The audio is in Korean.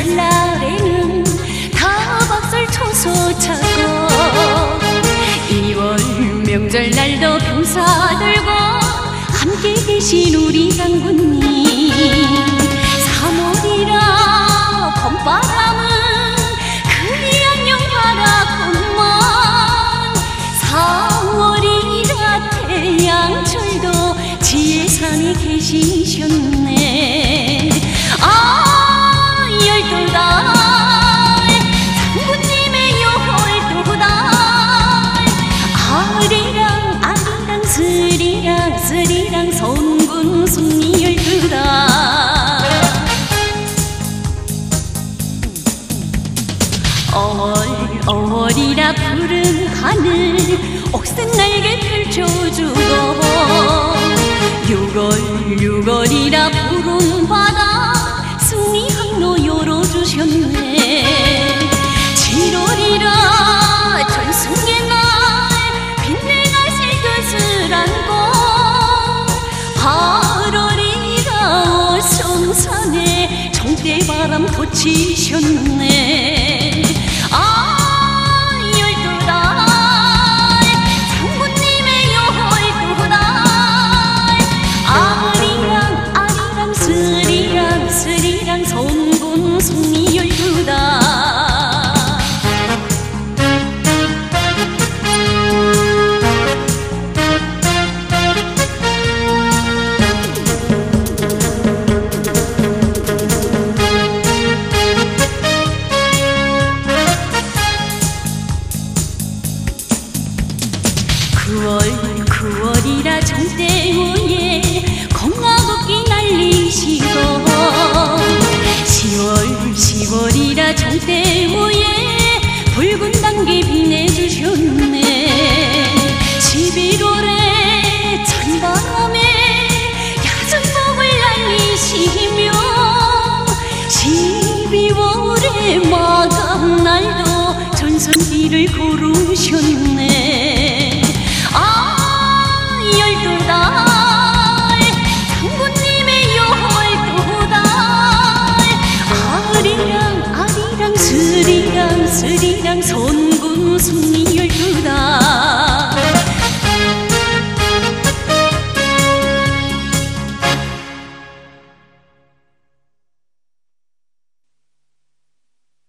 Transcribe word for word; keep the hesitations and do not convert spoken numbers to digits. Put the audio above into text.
설날에는 다박살 초소 차고 이월 명절날도 병사 들고 함께 계신 우리 장군님 삼월이라 봄바람은 그리 안녕하라구만 사월이라 태양철도 지혜산에 계시셨네 아 열두 달 장군님의 열두 달 아리랑 아리랑 스리랑 스리랑 성군 승리 열두 달 어월 어월이라 푸른 하늘 옥색날개 펼쳐주고 유월 유월이라 푸른 바다 승리 항로 열어주셨네 칠월이라 전승의 날 빛내가실 뜻을 안고 팔월이라 어성산에 정대바람 돋치셨네 아 열두 달 장군님의 열두 달 아리랑 아리랑 스리랑 스리랑 성군 승리 열두 달 구월 구월이라 정대우에 건가국기 날리시고 시월 시월이라 정대우에 붉은